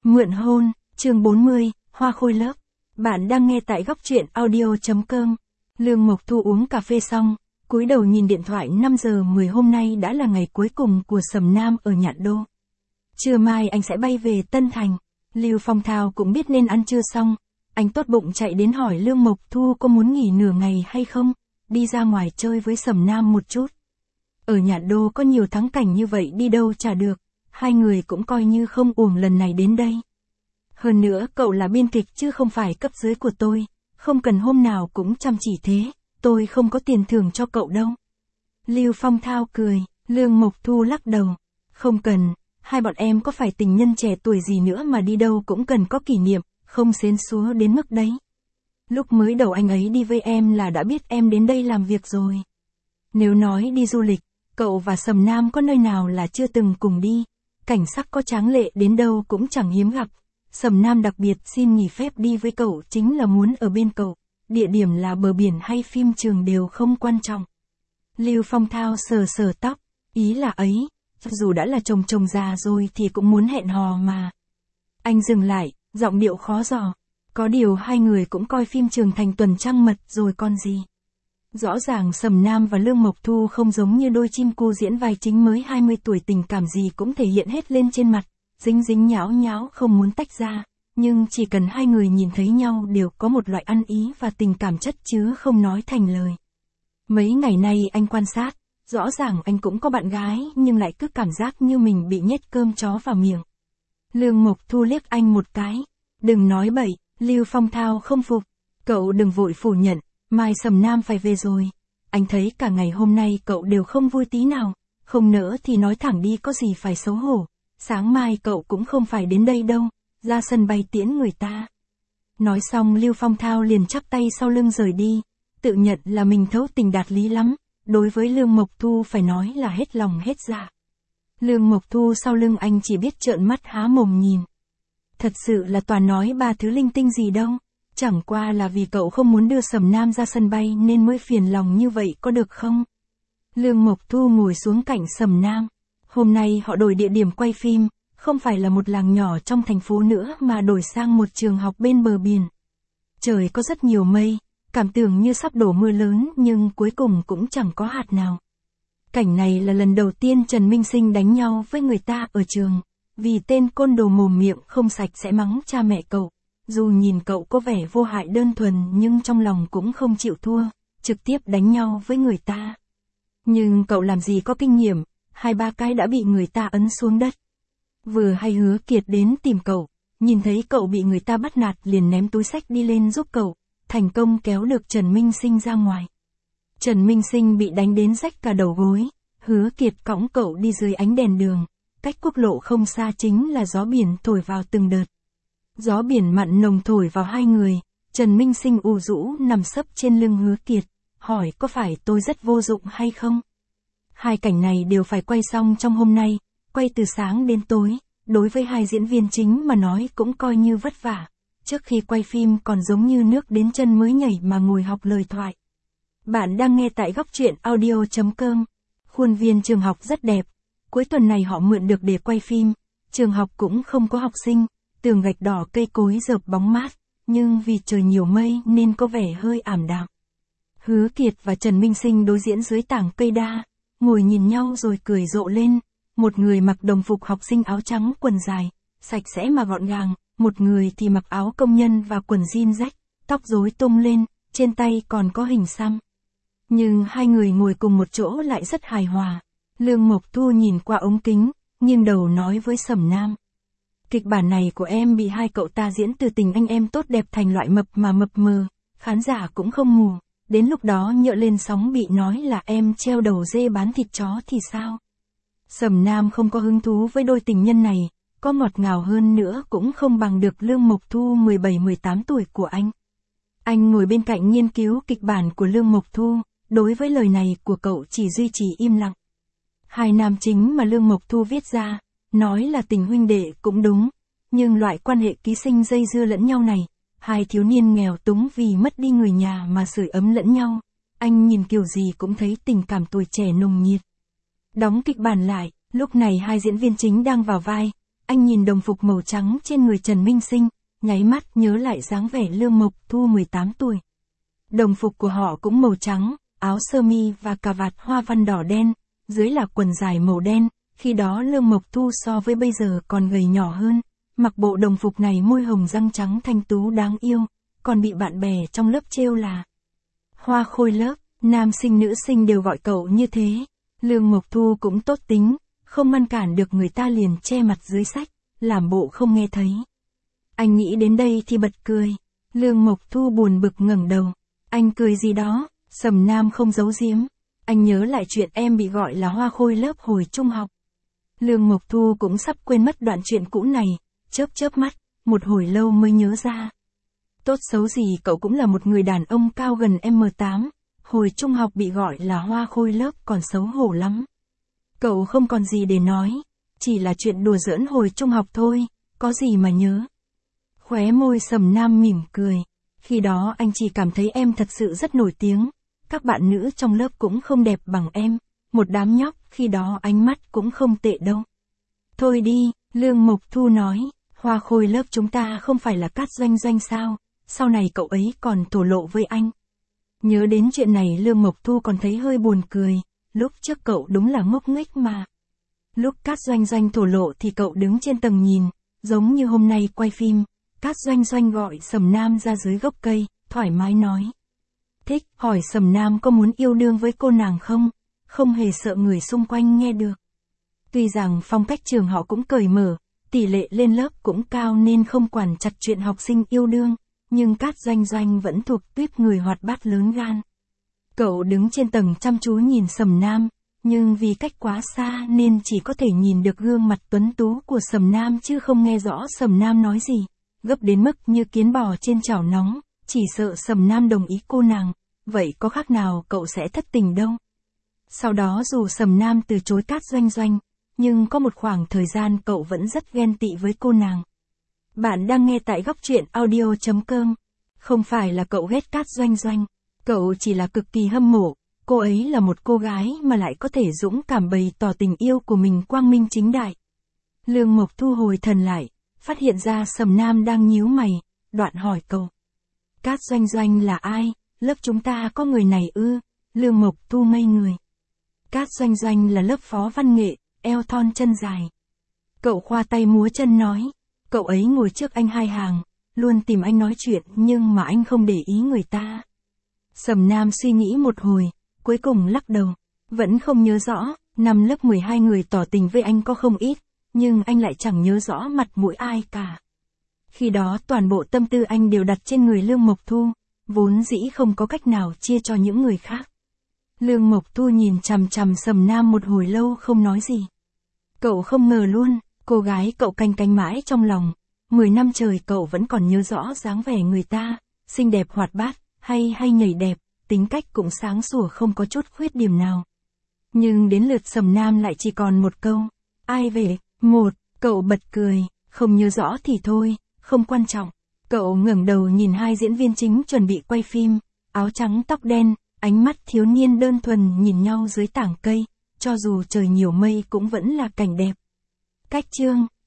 Mượn hôn, chương 40, Hoa Khôi lớp. Bạn đang nghe tại góc truyện audio.com. Lương Mộc Thu uống cà phê xong, cúi đầu nhìn điện thoại. 5 giờ 10 hôm nay đã là ngày cuối cùng của Sầm Nam ở Nhạn Đô. Trưa mai anh sẽ bay về Tân Thành. Lưu Phong Thao cũng biết nên ăn trưa xong. Anh tốt bụng chạy đến hỏi Lương Mộc Thu có muốn nghỉ nửa ngày hay không, đi ra ngoài chơi với Sầm Nam một chút. Ở Nhạn Đô có nhiều thắng cảnh như vậy đi đâu chả được, hai người cũng coi như không uổng lần này đến đây. Hơn nữa cậu là biên kịch chứ không phải cấp dưới của tôi, không cần hôm nào cũng chăm chỉ thế, tôi không có tiền thưởng cho cậu đâu. Lưu Phong Thao cười, Lương Mộc Thu lắc đầu, không cần, hai bọn em có phải tình nhân trẻ tuổi gì nữa mà đi đâu cũng cần có kỷ niệm, không xến xúa đến mức đấy. Lúc mới đầu anh ấy đi với em là đã biết em đến đây làm việc rồi. Nếu nói đi du lịch, cậu và Sầm Nam có nơi nào là chưa từng cùng đi, cảnh sắc có tráng lệ đến đâu cũng chẳng hiếm gặp. Sầm Nam đặc biệt xin nghỉ phép đi với cậu chính là muốn ở bên cậu, địa điểm là bờ biển hay phim trường đều không quan trọng. Lưu Phong Thao sờ sờ tóc, ý là ấy, dù đã là chồng già rồi thì cũng muốn hẹn hò mà. Anh dừng lại, giọng điệu khó dò, có điều hai người cũng coi phim Trường Thành Tuần Trăng Mật rồi còn gì. Rõ ràng Sầm Nam và Lương Mộc Thu không giống như đôi chim cu diễn vai chính mới 20 tuổi, tình cảm gì cũng thể hiện hết lên trên mặt, dính dính nhão nhão không muốn tách ra, nhưng chỉ cần hai người nhìn thấy nhau đều có một loại ăn ý và tình cảm chất chứ không nói thành lời. Mấy ngày nay anh quan sát, rõ ràng anh cũng có bạn gái nhưng lại cứ cảm giác như mình bị nhét cơm chó vào miệng. Lương Mộc Thu liếc anh một cái, đừng nói bậy, Lưu Phong Thao không phục, cậu đừng vội phủ nhận. Mai Sầm Nam phải về rồi, anh thấy cả ngày hôm nay cậu đều không vui tí nào, không nỡ thì nói thẳng đi có gì phải xấu hổ, sáng mai cậu cũng không phải đến đây đâu, ra sân bay tiễn người ta. Nói xong Lưu Phong Thao liền chắp tay sau lưng rời đi, tự nhận là mình thấu tình đạt lý lắm, đối với Lương Mộc Thu phải nói là hết lòng hết dạ. Lương Mộc Thu sau lưng anh chỉ biết trợn mắt há mồm nhìn. Thật sự là toàn nói ba thứ linh tinh gì đâu. Chẳng qua là vì cậu không muốn đưa Sầm Nam ra sân bay nên mới phiền lòng như vậy có được không? Lương Mộc Thu ngồi xuống cạnh Sầm Nam. Hôm nay họ đổi địa điểm quay phim, không phải là một làng nhỏ trong thành phố nữa mà đổi sang một trường học bên bờ biển. Trời có rất nhiều mây, cảm tưởng như sắp đổ mưa lớn nhưng cuối cùng cũng chẳng có hạt nào. Cảnh này là lần đầu tiên Trần Minh Sinh đánh nhau với người ta ở trường, vì tên côn đồ mồm miệng không sạch sẽ mắng cha mẹ cậu. Dù nhìn cậu có vẻ vô hại đơn thuần nhưng trong lòng cũng không chịu thua, trực tiếp đánh nhau với người ta. Nhưng cậu làm gì có kinh nghiệm, 2-3 cái đã bị người ta ấn xuống đất. Vừa hay Hứa Kiệt đến tìm cậu, nhìn thấy cậu bị người ta bắt nạt liền ném túi xách đi lên giúp cậu, thành công kéo được Trần Minh Sinh ra ngoài. Trần Minh Sinh bị đánh đến rách cả đầu gối, Hứa Kiệt cõng cậu đi dưới ánh đèn đường, cách quốc lộ không xa chính là gió biển thổi vào từng đợt. Gió biển mặn nồng thổi vào hai người, Trần Minh Sinh u rũ nằm sấp trên lưng Hứa Kiệt, hỏi có phải tôi rất vô dụng hay không? Hai cảnh này đều phải quay xong trong hôm nay, quay từ sáng đến tối, đối với hai diễn viên chính mà nói cũng coi như vất vả. Trước khi quay phim còn giống như nước đến chân mới nhảy mà ngồi học lời thoại. Bạn đang nghe tại góc truyện audio.com. Khuôn viên trường học rất đẹp, cuối tuần này họ mượn được để quay phim, trường học cũng không có học sinh. Tường gạch đỏ cây cối rợp bóng mát, nhưng vì trời nhiều mây nên có vẻ hơi ảm đạm. Hứa Kiệt và Trần Minh Sinh đối diễn dưới tảng cây đa, ngồi nhìn nhau rồi cười rộ lên. Một người mặc đồng phục học sinh áo trắng quần dài, sạch sẽ mà gọn gàng, một người thì mặc áo công nhân và quần jean rách, tóc rối tung lên, trên tay còn có hình xăm. Nhưng hai người ngồi cùng một chỗ lại rất hài hòa. Lương Mộc Thu nhìn qua ống kính, nghiêng đầu nói với Sầm Nam. Kịch bản này của em bị hai cậu ta diễn từ tình anh em tốt đẹp thành loại mập mờ, khán giả cũng không mù, đến lúc đó nhỡ lên sóng bị nói là em treo đầu dê bán thịt chó thì sao? Sầm Nam không có hứng thú với đôi tình nhân này, có ngọt ngào hơn nữa cũng không bằng được Lương Mộc Thu 17-18 tuổi của anh. Anh ngồi bên cạnh nghiên cứu kịch bản của Lương Mộc Thu, đối với lời này của cậu chỉ duy trì im lặng. Hai nam chính mà Lương Mộc Thu viết ra, nói là tình huynh đệ cũng đúng, nhưng loại quan hệ ký sinh dây dưa lẫn nhau này, hai thiếu niên nghèo túng vì mất đi người nhà mà sưởi ấm lẫn nhau, anh nhìn kiểu gì cũng thấy tình cảm tuổi trẻ nồng nhiệt. Đóng kịch bản lại, lúc này hai diễn viên chính đang vào vai, Anh nhìn đồng phục màu trắng trên người Trần Minh Sinh, nháy mắt nhớ lại dáng vẻ Lương Mộc Thu 18 tuổi. Đồng phục của họ cũng màu trắng, áo sơ mi và cà vạt hoa văn đỏ đen, dưới là quần dài màu đen, khi đó Lương Mộc Thu so với bây giờ còn gầy nhỏ hơn, mặc bộ đồng phục này môi hồng răng trắng thanh tú đáng yêu, còn bị bạn bè trong lớp trêu là hoa khôi lớp, nam sinh nữ sinh đều gọi cậu như thế. Lương Mộc Thu cũng tốt tính, không ngăn cản được người ta liền che mặt dưới sách, làm bộ không nghe thấy. Anh nghĩ đến đây thì bật cười. Lương Mộc Thu buồn bực ngẩng đầu. Anh cười gì đó? Sầm Nam không giấu giếm. Anh nhớ lại chuyện em bị gọi là hoa khôi lớp hồi trung học. Lương Mộc Thu cũng sắp quên mất đoạn chuyện cũ này, chớp chớp mắt, một hồi lâu mới nhớ ra. Tốt xấu gì cậu cũng là một người đàn ông cao gần m8, hồi trung học bị gọi là hoa khôi lớp còn xấu hổ lắm. Cậu không còn gì để nói, chỉ là chuyện đùa giỡn hồi trung học thôi, có gì mà nhớ. Khóe môi Sầm Nam mỉm cười, khi đó anh chỉ cảm thấy em thật sự rất nổi tiếng, các bạn nữ trong lớp cũng không đẹp bằng em, một đám nhóc khi đó ánh mắt cũng không tệ đâu. Thôi đi, Lương Mộc Thu nói, hoa khôi lớp chúng ta không phải là Cát Doanh Doanh sao, sau này cậu ấy còn thổ lộ với anh. Nhớ đến chuyện này Lương Mộc Thu còn thấy hơi buồn cười, lúc trước cậu đúng là ngốc nghếch mà. Lúc Cát Doanh Doanh thổ lộ thì cậu đứng trên tầng nhìn, giống như hôm nay quay phim, Cát Doanh Doanh gọi Sầm Nam ra dưới gốc cây, thoải mái nói. Thích, hỏi Sầm Nam có muốn yêu đương với cô nàng không, không hề sợ người xung quanh nghe được. Tuy rằng phong cách trường họ cũng cởi mở, tỷ lệ lên lớp cũng cao nên không quản chặt chuyện học sinh yêu đương, nhưng Cát Doanh Doanh vẫn thuộc tuýp người hoạt bát lớn gan. Cậu đứng trên tầng chăm chú nhìn Sầm Nam, nhưng vì cách quá xa nên chỉ có thể nhìn được gương mặt tuấn tú của Sầm Nam chứ không nghe rõ Sầm Nam nói gì, gấp đến mức như kiến bò trên chảo nóng, chỉ sợ Sầm Nam đồng ý cô nàng, vậy có khác nào cậu sẽ thất tình đâu. Sau đó dù Sầm Nam từ chối Cát Doanh Doanh, nhưng có một khoảng thời gian cậu vẫn rất ghen tị với cô nàng. Bạn đang nghe tại góc truyện audio.com. Không phải là cậu ghét Cát Doanh Doanh, cậu chỉ là cực kỳ hâm mộ, cô ấy là một cô gái mà lại có thể dũng cảm bày tỏ tình yêu của mình quang minh chính đại. Lương Mộc Thu hồi thần lại, phát hiện ra Sầm Nam đang nhíu mày, đoạn hỏi cậu. Cát Doanh Doanh là ai, lớp chúng ta có người này ư? Lương Mộc Thu ngây người. Cát Doanh Doanh là lớp phó văn nghệ, eo thon chân dài. Cậu khoa tay múa chân nói, cậu ấy ngồi trước anh 2 hàng, luôn tìm anh nói chuyện nhưng mà anh không để ý người ta. Sầm Nam suy nghĩ một hồi, cuối cùng lắc đầu, vẫn không nhớ rõ, năm lớp 12 người tỏ tình với anh có không ít, nhưng anh lại chẳng nhớ rõ mặt mũi ai cả. Khi đó toàn bộ tâm tư anh đều đặt trên người Lương Mộc Thu, vốn dĩ không có cách nào chia cho những người khác. Lương Mộc Thu nhìn chằm chằm Sầm Nam một hồi lâu không nói gì. Cậu không ngờ luôn, cô gái cậu canh cánh mãi trong lòng, 10 năm trời cậu vẫn còn nhớ rõ dáng vẻ người ta, xinh đẹp hoạt bát, hay nhảy đẹp, tính cách cũng sáng sủa không có chút khuyết điểm nào. Nhưng đến lượt Sầm Nam lại chỉ còn một câu, ai về, cậu bật cười, không nhớ rõ thì thôi, không quan trọng. Cậu ngẩng đầu nhìn 2 diễn viên chính chuẩn bị quay phim, áo trắng tóc đen, ánh mắt thiếu niên đơn thuần nhìn nhau dưới tảng cây, cho dù trời nhiều mây cũng vẫn là cảnh đẹp. Cách chương